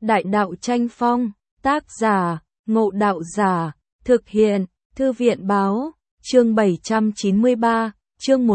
Đại đạo tranh phong, tác giả, Ngộ Đạo Giả, thực hiện, Thư viện báo, chương 793, chương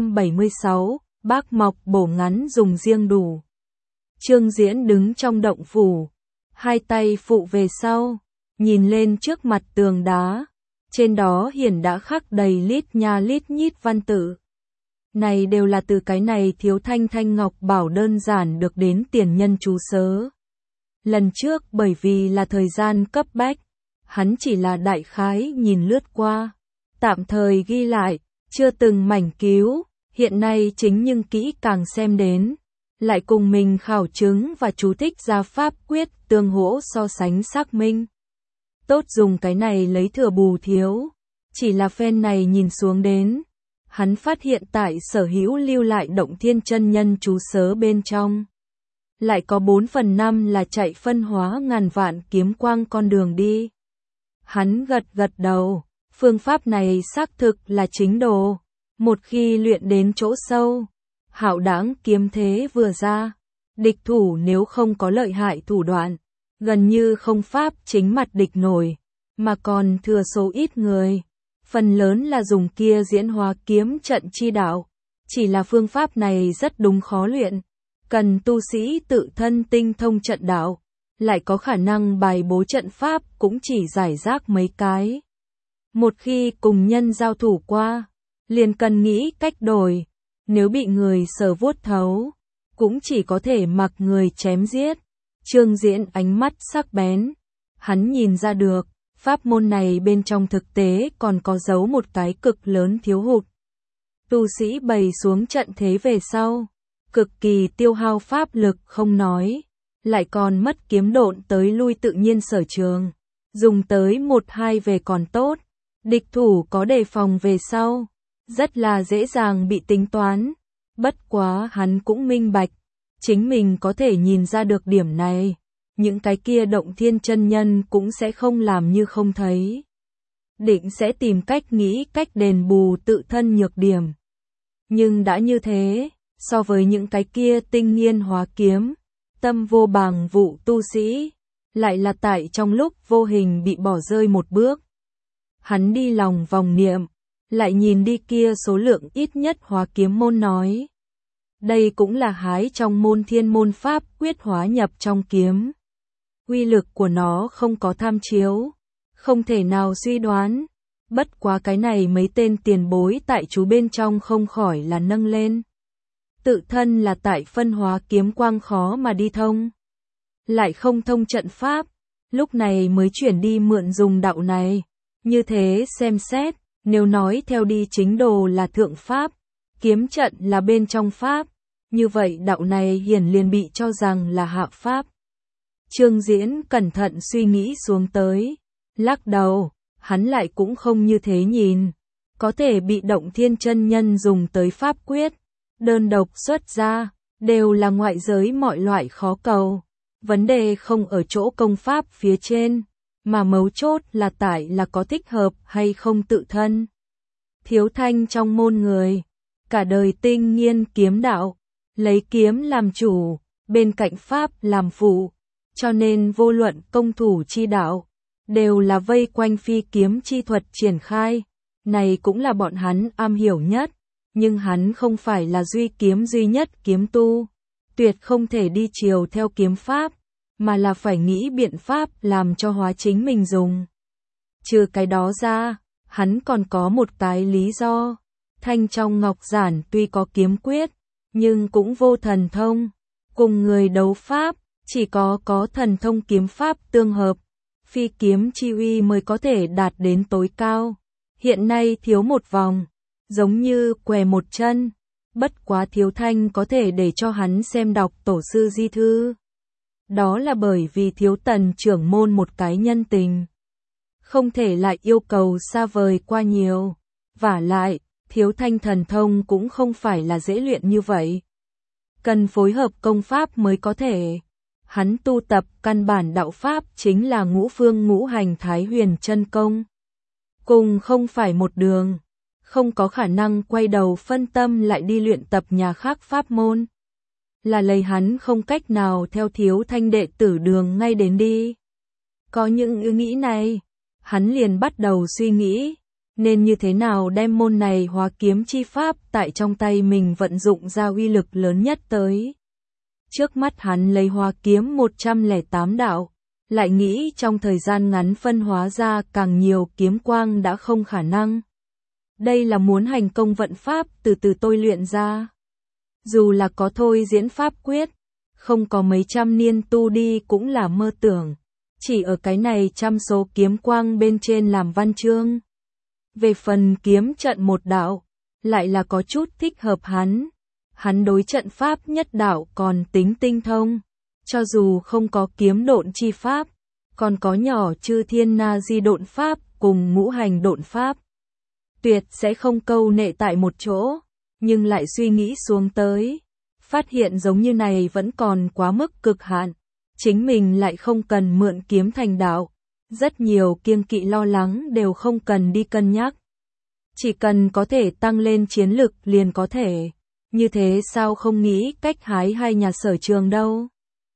176, bác mọc bổ ngắn dùng riêng đủ. Trương Diễn đứng trong động phủ, hai tay phụ về sau, nhìn lên trước mặt tường đá, trên đó hiển đã khắc đầy lít nha lít nhít văn tự. Này đều là từ cái này thiếu thanh thanh ngọc bảo đơn giản được đến tiền nhân chú sớ. Lần trước bởi vì là thời gian cấp bách, hắn chỉ là đại khái nhìn lướt qua, tạm thời ghi lại, chưa từng mảnh cứu, hiện nay chính nhưng kỹ càng xem đến, lại cùng mình khảo chứng và chú thích ra pháp quyết tương hỗ so sánh xác minh. Tốt dùng cái này lấy thừa bù thiếu, chỉ là phen này nhìn xuống đến, hắn phát hiện tại sở hữu lưu lại động thiên chân nhân chú sớ bên trong. Lại có 4/5 là chạy phân hóa ngàn vạn kiếm quang con đường đi. Hắn gật gật đầu, phương pháp này xác thực là chính đồ. Một khi luyện đến chỗ sâu, hạo đãng kiếm thế vừa ra, địch thủ nếu không có lợi hại thủ đoạn, gần như không pháp chính mặt địch nổi, mà còn thừa số ít người. Phần lớn là dùng kia diễn hóa kiếm trận chi đạo, chỉ là phương pháp này rất đúng khó luyện. Cần tu sĩ tự thân tinh thông trận đạo, lại có khả năng bài bố trận pháp cũng chỉ giải rác mấy cái. Một khi cùng nhân giao thủ qua, liền cần nghĩ cách đổi, nếu bị người sờ vuốt thấu, cũng chỉ có thể mặc người chém giết. Trương Diễn ánh mắt sắc bén, hắn nhìn ra được, pháp môn này bên trong thực tế còn có giấu một cái cực lớn thiếu hụt. Tu sĩ bày xuống trận thế về sau, cực kỳ tiêu hao pháp lực không nói, lại còn mất kiếm độn tới lui tự nhiên sở trường, dùng tới 1-2 về còn tốt, địch thủ có đề phòng về sau, rất là dễ dàng bị tính toán, bất quá hắn cũng minh bạch, chính mình có thể nhìn ra được điểm này, những cái kia động thiên chân nhân cũng sẽ không làm như không thấy. Định sẽ tìm cách nghĩ cách đền bù tự thân nhược điểm. Nhưng đã như thế, so với những cái kia tinh nghiên hóa kiếm, tâm vô bàng vụ tu sĩ, lại là tại trong lúc vô hình bị bỏ rơi một bước. Hắn đi lòng vòng niệm, lại nhìn đi kia số lượng ít nhất hóa kiếm môn nói. Đây cũng là hái trong môn thiên môn pháp quyết hóa nhập trong kiếm. Uy lực của nó không có tham chiếu, không thể nào suy đoán, bất quá cái này mấy tên tiền bối tại chú bên trong không khỏi là nâng lên. Tự thân là tại phân hóa kiếm quang khó mà đi thông, lại không thông trận pháp, lúc này mới chuyển đi mượn dùng đạo này. Như thế xem xét, nếu nói theo đi chính đồ là thượng pháp, kiếm trận là bên trong pháp, như vậy đạo này hiển liền bị cho rằng là hạ pháp. Trương Diễn cẩn thận suy nghĩ xuống tới, lắc đầu, hắn lại cũng không như thế nhìn, có thể bị động thiên chân nhân dùng tới pháp quyết, đơn độc xuất ra, đều là ngoại giới mọi loại khó cầu. Vấn đề không ở chỗ công pháp phía trên, mà mấu chốt là tại là có thích hợp hay không tự thân. Thiếu thanh trong môn người, cả đời tinh nghiên kiếm đạo, lấy kiếm làm chủ, bên cạnh pháp làm phụ, cho nên vô luận công thủ chi đạo, đều là vây quanh phi kiếm chi thuật triển khai, này cũng là bọn hắn am hiểu nhất. Nhưng hắn không phải là duy kiếm duy nhất kiếm tu, tuyệt không thể đi chiều theo kiếm pháp, mà là phải nghĩ biện pháp làm cho hóa chính mình dùng. Trừ cái đó ra, hắn còn có một cái lý do, thanh trong ngọc giản tuy có kiếm quyết, nhưng cũng vô thần thông, cùng người đấu pháp, chỉ có thần thông kiếm pháp tương hợp, phi kiếm chi uy mới có thể đạt đến tối cao. Hiện nay thiếu một vòng, giống như què một chân, bất quá thiếu thanh có thể để cho hắn xem đọc tổ sư di thư. Đó là bởi vì thiếu tần trưởng môn một cái nhân tình. Không thể lại yêu cầu xa vời qua nhiều. Vả lại, thiếu thanh thần thông cũng không phải là dễ luyện như vậy. Cần phối hợp công pháp mới có thể. Hắn tu tập căn bản đạo pháp chính là ngũ phương ngũ hành thái huyền chân công. Cùng không phải một đường. Không có khả năng quay đầu phân tâm lại đi luyện tập nhà khác pháp môn. là lấy hắn không cách nào theo Thiếu Thanh đệ tử đường ngay đến đi. Có những ý nghĩ này, hắn liền bắt đầu suy nghĩ, nên như thế nào đem môn này hóa kiếm chi pháp tại trong tay mình vận dụng ra uy lực lớn nhất tới. Trước mắt hắn lấy hóa kiếm 108 đạo, lại nghĩ trong thời gian ngắn phân hóa ra càng nhiều kiếm quang đã không khả năng. Đây là muốn hành công vận pháp từ từ tôi luyện ra. Dù là có thôi diễn pháp quyết, không có mấy trăm niên tu đi cũng là mơ tưởng. Chỉ ở cái này trăm số kiếm quang bên trên làm văn chương. Về phần kiếm trận một đạo, lại là có chút thích hợp hắn. Hắn đối trận pháp nhất đạo còn tính tinh thông. Cho dù không có kiếm độn chi pháp, còn có nhỏ chư thiên na di độn pháp cùng ngũ hành độn pháp. Tuyệt sẽ không câu nệ tại một chỗ, nhưng lại suy nghĩ xuống tới. Phát hiện giống như này vẫn còn quá mức cực hạn. Chính mình lại không cần mượn kiếm thành đạo. Rất nhiều kiêng kỵ lo lắng đều không cần đi cân nhắc. Chỉ cần có thể tăng lên chiến lực liền có thể. Như thế sao không nghĩ cách hái hai nhà sở trường đâu.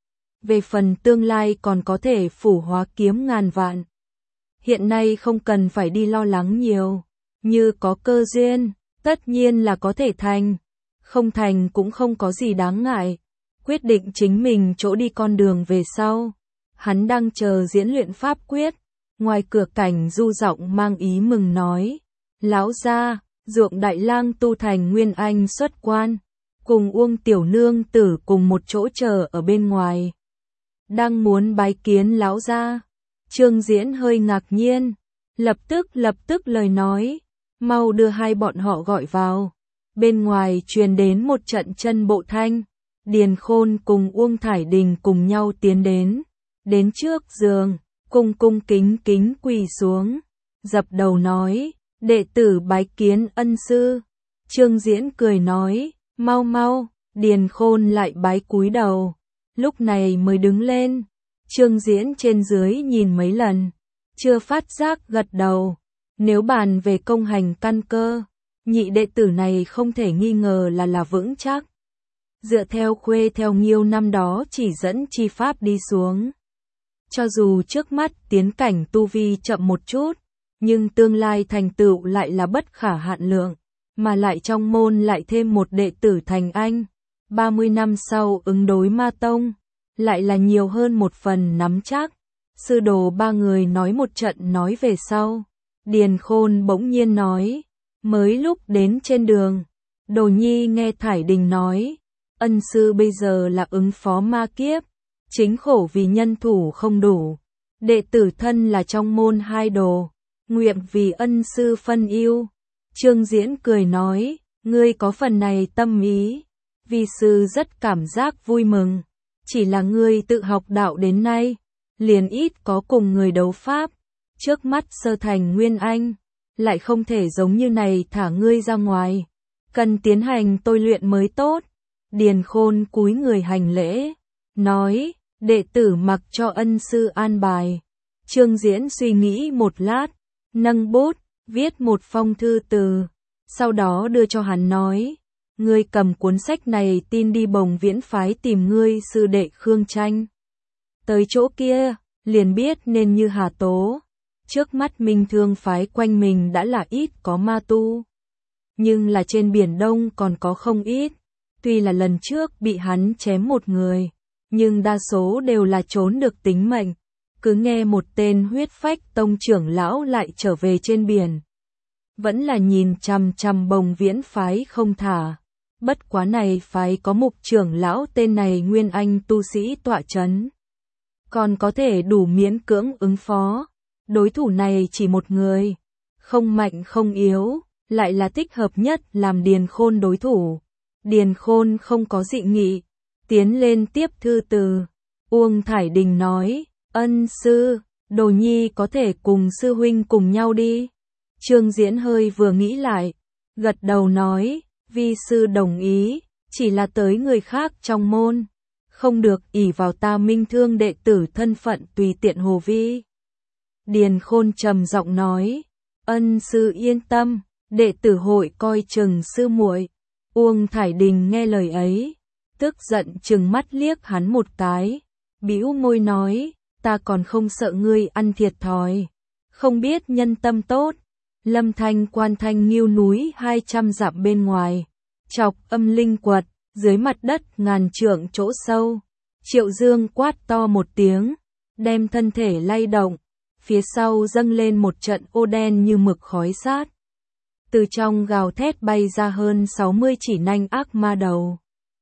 Về phần tương lai còn có thể phủ hóa kiếm ngàn vạn. Hiện nay không cần phải đi lo lắng nhiều. Như có cơ duyên, tất nhiên là có thể thành. Không thành cũng không có gì đáng ngại. Quyết định chính mình chỗ đi con đường về sau. Hắn đang chờ diễn luyện pháp quyết. Ngoài cửa cảnh du giọng mang ý mừng nói. Lão gia, Ruộng Đại Lang tu thành Nguyên Anh xuất quan. Cùng Uông Tiểu Nương Tử cùng một chỗ chờ ở bên ngoài. Đang muốn bái kiến lão gia. Trương Diễn hơi ngạc nhiên. Lập tức lời nói. Mau đưa hai bọn họ gọi vào. Bên ngoài truyền đến một trận chân bộ thanh. Điền Khôn cùng Uông Thải Đình cùng nhau tiến đến. Đến trước giường, cung kính quỳ xuống. Dập đầu nói, đệ tử bái kiến ân sư. Trương Diễn cười nói, mau. Điền Khôn lại bái cúi đầu. Lúc này mới đứng lên. Trương Diễn trên dưới nhìn mấy lần. Chưa phát giác gật đầu. Nếu bàn về công hành căn cơ, nhị đệ tử này không thể nghi ngờ là vững chắc. Dựa theo Khuê theo Nghiêu năm đó chỉ dẫn chi pháp đi xuống. Cho dù trước mắt tiến cảnh tu vi chậm một chút, nhưng tương lai thành tựu lại là bất khả hạn lượng, mà lại trong môn lại thêm một đệ tử thành anh. 30 năm sau ứng đối Ma Tông, lại là nhiều hơn một phần nắm chắc. Sư đồ ba người nói một trận nói về sau. Điền Khôn bỗng nhiên nói, mới lúc đến trên đường, Đồ Nhi nghe Thải Đình nói, ân sư bây giờ là ứng phó ma kiếp, chính khổ vì nhân thủ không đủ. Đệ tử thân là trong môn hai đồ, nguyện vì ân sư phân ưu. Trương Diễn cười nói, ngươi có phần này tâm ý, vi sư rất cảm giác vui mừng. Chỉ là ngươi tự học đạo đến nay, liền ít có cùng người đấu pháp. Trước mắt sơ thành Nguyên Anh, lại không thể giống như này thả ngươi ra ngoài. Cần tiến hành tôi luyện mới tốt. Điền Khôn cúi người hành lễ, nói, đệ tử mặc cho ân sư an bài. Trương Diễn suy nghĩ một lát, nâng bút, viết một phong thư từ, sau đó đưa cho hắn nói, ngươi cầm cuốn sách này tin đi Bồng Viễn phái tìm ngươi sư đệ Khương Tranh. Tới chỗ kia, liền biết nên như Hà Tố. Trước mắt Minh Thương phái quanh mình đã là ít có ma tu, nhưng là trên Biển Đông còn có không ít. Tuy là lần trước bị hắn chém một người, nhưng đa số đều là trốn được tính mệnh. Cứ nghe một tên Huyết Phách Tông trưởng lão lại trở về trên biển, vẫn là nhìn chằm chằm Bồng Viễn phái không thả. Bất quá này phái có Mục trưởng lão tên này Nguyên Anh tu sĩ tọa chấn, còn có thể đủ miễn cưỡng ứng phó. Đối thủ này chỉ một người, không mạnh không yếu, lại là thích hợp nhất làm Điền Khôn đối thủ. Điền Khôn không có dị nghị, tiến lên tiếp thư từ. Uông Thải Đình nói, ân sư, Đồ Nhi có thể cùng sư huynh cùng nhau đi. Trương Diễn hơi vừa nghĩ lại, gật đầu nói, vi sư đồng ý, chỉ là tới người khác trong môn, không được ỷ vào ta Minh Thương đệ tử thân phận tùy tiện hồ vi. Điền Khôn trầm giọng nói, ân sư yên tâm, đệ tử hội coi chừng sư muội. Uông Thải Đình nghe lời ấy, tức giận trừng mắt liếc hắn một cái, bĩu môi nói, ta còn không sợ ngươi ăn thiệt thòi, không biết nhân tâm tốt. Lâm Thanh Quan Thanh Nghiêu núi 200 dặm bên ngoài, chọc âm linh quật, dưới mặt đất ngàn trượng chỗ sâu. Triệu Dương quát to một tiếng, đem thân thể lay động, phía sau dâng lên một trận ô đen như mực khói sát. Từ trong gào thét bay ra hơn 60 chỉ nanh ác ma đầu.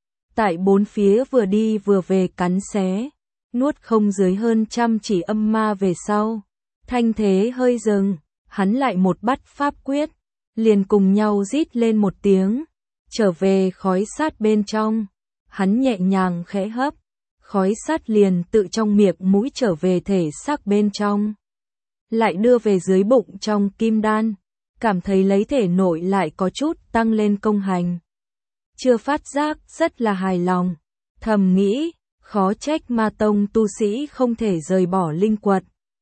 Tại bốn phía vừa đi vừa về cắn xé, nuốt không dưới hơn 100 chỉ âm ma về sau. Thanh thế hơi dừng, hắn lại một bắt pháp quyết, liền cùng nhau rít lên một tiếng, trở về khói sát bên trong. Hắn nhẹ nhàng khẽ hấp, khói sát liền tự trong miệng mũi trở về thể xác bên trong, lại đưa về dưới bụng trong kim đan, cảm thấy lấy thể nội lại có chút tăng lên công hành. Chưa phát giác, rất là hài lòng, thầm nghĩ, khó trách Ma Tông tu sĩ không thể rời bỏ linh quật.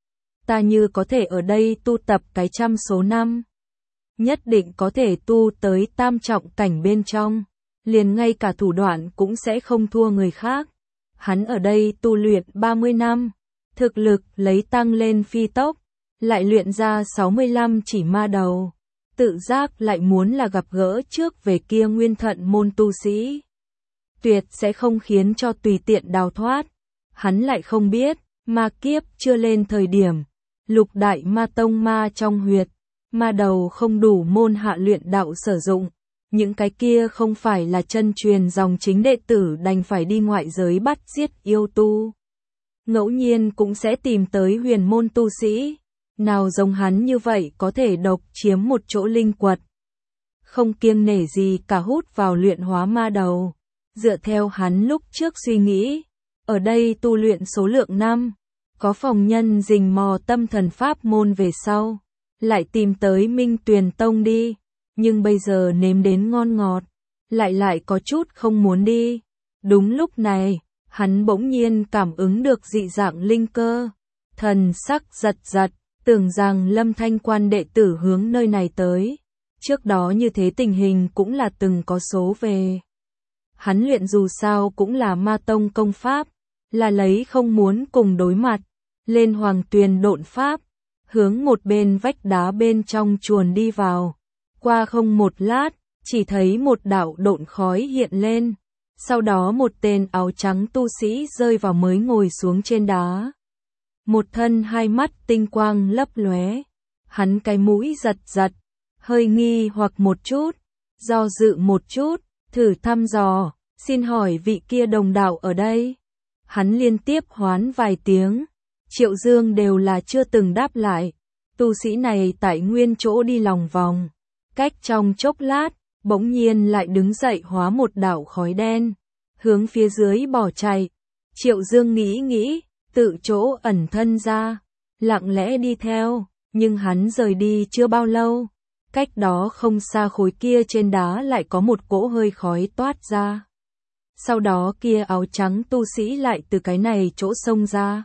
Ta như có thể ở đây tu tập cái trăm số năm, nhất định có thể tu tới tam trọng cảnh bên trong, liền ngay cả thủ đoạn cũng sẽ không thua người khác. Hắn ở đây tu luyện 30 năm, thực lực lấy tăng lên phi tốc, lại luyện ra 65 chỉ ma đầu, tự giác lại muốn là gặp gỡ trước về kia nguyên thận môn tu sĩ. Tuyệt sẽ không khiến cho tùy tiện đào thoát. Hắn lại không biết, ma kiếp chưa lên thời điểm, lục đại ma tông ma trong huyệt, ma đầu không đủ môn hạ luyện đạo sử dụng. Những cái kia không phải là chân truyền dòng chính đệ tử đành phải đi ngoại giới bắt giết yêu tu. Ngẫu nhiên cũng sẽ tìm tới huyền môn tu sĩ, nào giống hắn như vậy có thể độc chiếm một chỗ linh quật. Không kiêng nể gì cả hút vào luyện hóa ma đầu. Dựa theo hắn lúc trước suy nghĩ, ở đây tu luyện số lượng năm, có phòng nhân rình mò tâm thần pháp môn về sau, lại tìm tới Minh Tuyền Tông đi. Nhưng bây giờ nếm đến ngon ngọt, lại có chút không muốn đi. Đúng lúc này, hắn bỗng nhiên cảm ứng được dị dạng linh cơ, thần sắc giật giật, tưởng rằng Lâm Thanh Quan đệ tử hướng nơi này tới. Trước đó như thế tình hình cũng là từng có số về. Hắn luyện dù sao cũng là ma tông công pháp, là lấy không muốn cùng đối mặt, lên hoàng tuyền độn pháp, hướng một bên vách đá bên trong chuồn đi vào. Qua không một lát, chỉ thấy một đạo độn khói hiện lên, sau đó một tên áo trắng tu sĩ rơi vào mới ngồi xuống trên đá. Một thân hai mắt tinh quang lấp lóe, hắn cái mũi giật giật, hơi nghi hoặc một chút, do dự một chút, thử thăm dò, xin hỏi vị kia đồng đạo ở đây. Hắn liên tiếp hoán vài tiếng, Triệu Dương đều là chưa từng đáp lại, tu sĩ này tại nguyên chỗ đi lòng vòng. Cách trong chốc lát, bỗng nhiên lại đứng dậy hóa một đạo khói đen, hướng phía dưới bỏ chạy. Triệu Dương nghĩ, tự chỗ ẩn thân ra, lặng lẽ đi theo, nhưng hắn rời đi chưa bao lâu. Cách đó không xa khối kia trên đá lại có một cỗ hơi khói toát ra. Sau đó kia áo trắng tu sĩ lại từ cái này chỗ xông ra.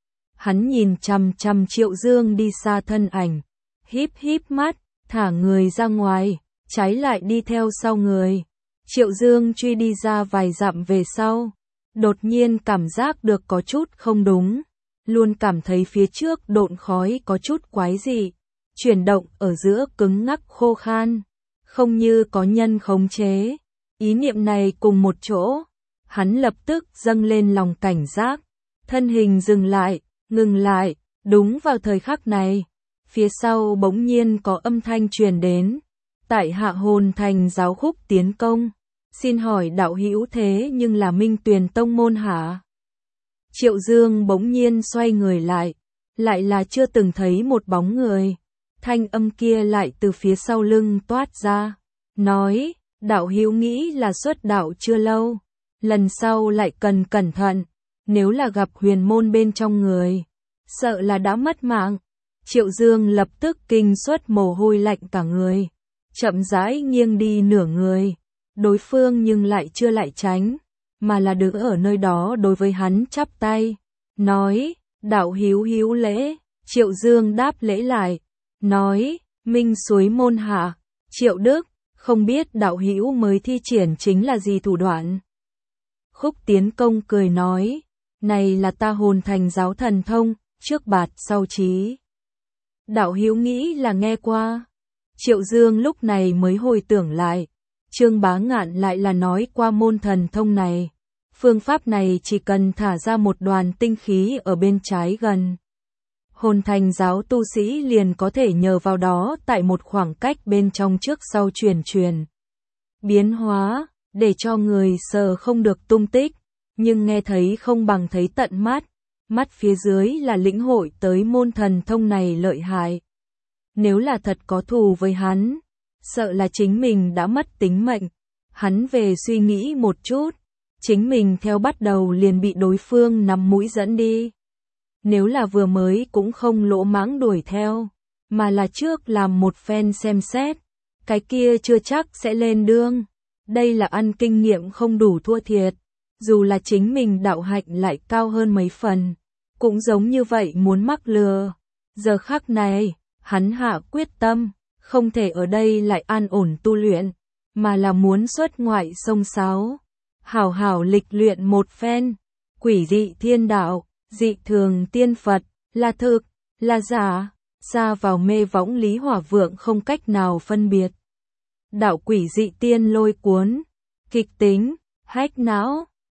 Hắn nhìn chằm chằm Triệu Dương đi xa thân ảnh, híp mắt, thả người ra ngoài, trái lại đi theo sau người. Triệu Dương truy đi ra vài dặm về sau, đột nhiên cảm giác được có chút không đúng, luôn cảm thấy phía trước độn khói có chút quái dị, chuyển động ở giữa cứng ngắc khô khan, không như có nhân khống chế. Ý niệm này cùng một chỗ, hắn lập tức dâng lên lòng cảnh giác, thân hình ngừng lại, đúng vào thời khắc này. Phía sau bỗng nhiên có âm thanh truyền đến, tại Hạ Hồn Thành giáo khúc tiến công, xin hỏi đạo hữu thế nhưng là Minh Tuyền Tông môn hả? Triệu Dương bỗng nhiên xoay người lại là chưa từng thấy một bóng người, thanh âm kia lại từ phía sau lưng toát ra, nói, đạo hữu nghĩ là xuất đạo chưa lâu, lần sau lại cần cẩn thận, nếu là gặp huyền môn bên trong người, sợ là đã mất mạng. Triệu Dương lập tức kinh xuất mồ hôi lạnh cả người, chậm rãi nghiêng đi nửa người, đối phương nhưng lại chưa lại tránh, mà là đứng ở nơi đó đối với hắn chắp tay, nói, đạo hữu lễ. Triệu Dương đáp lễ lại, nói, Minh Suối môn hạ, Triệu Đức, không biết đạo hữu mới thi triển chính là gì thủ đoạn. Khúc Tiến Công cười nói, này là ta hồn thành giáo thần thông, trước bạt sau trí. Đạo hữu nghĩ là nghe qua. Triệu Dương lúc này mới hồi tưởng lại, Trương Bá Ngạn lại là nói qua môn thần thông này. Phương pháp này chỉ cần thả ra một đoàn tinh khí ở bên trái gần hồn thành giáo tu sĩ liền có thể nhờ vào đó tại một khoảng cách bên trong trước sau truyền biến hóa, để cho người sờ không được tung tích, nhưng nghe thấy không bằng thấy tận mắt. Mắt phía dưới là lĩnh hội tới môn thần thông này lợi hại. Nếu là thật có thù với hắn, sợ là chính mình đã mất tính mệnh. Hắn về suy nghĩ một chút, chính mình theo bắt đầu liền bị đối phương nắm mũi dẫn đi. Nếu là vừa mới cũng không lỗ mãng đuổi theo, mà là trước làm một phen xem xét, cái kia chưa chắc sẽ lên đương. Đây là ăn kinh nghiệm không đủ thua thiệt, dù là chính mình đạo hạnh lại cao hơn mấy phần, cũng giống như vậy muốn mắc lừa. Giờ khắc này, hắn hạ quyết tâm, không thể ở đây lại an ổn tu luyện, mà là muốn xuất ngoại sông sáo, hảo hảo lịch luyện một phen. Quỷ dị thiên đạo, dị thường tiên Phật, là thực, là giả, xa vào mê võng Lý Hỏa Vượng không cách nào phân biệt. Đạo quỷ dị tiên lôi cuốn, kịch tính, hách não,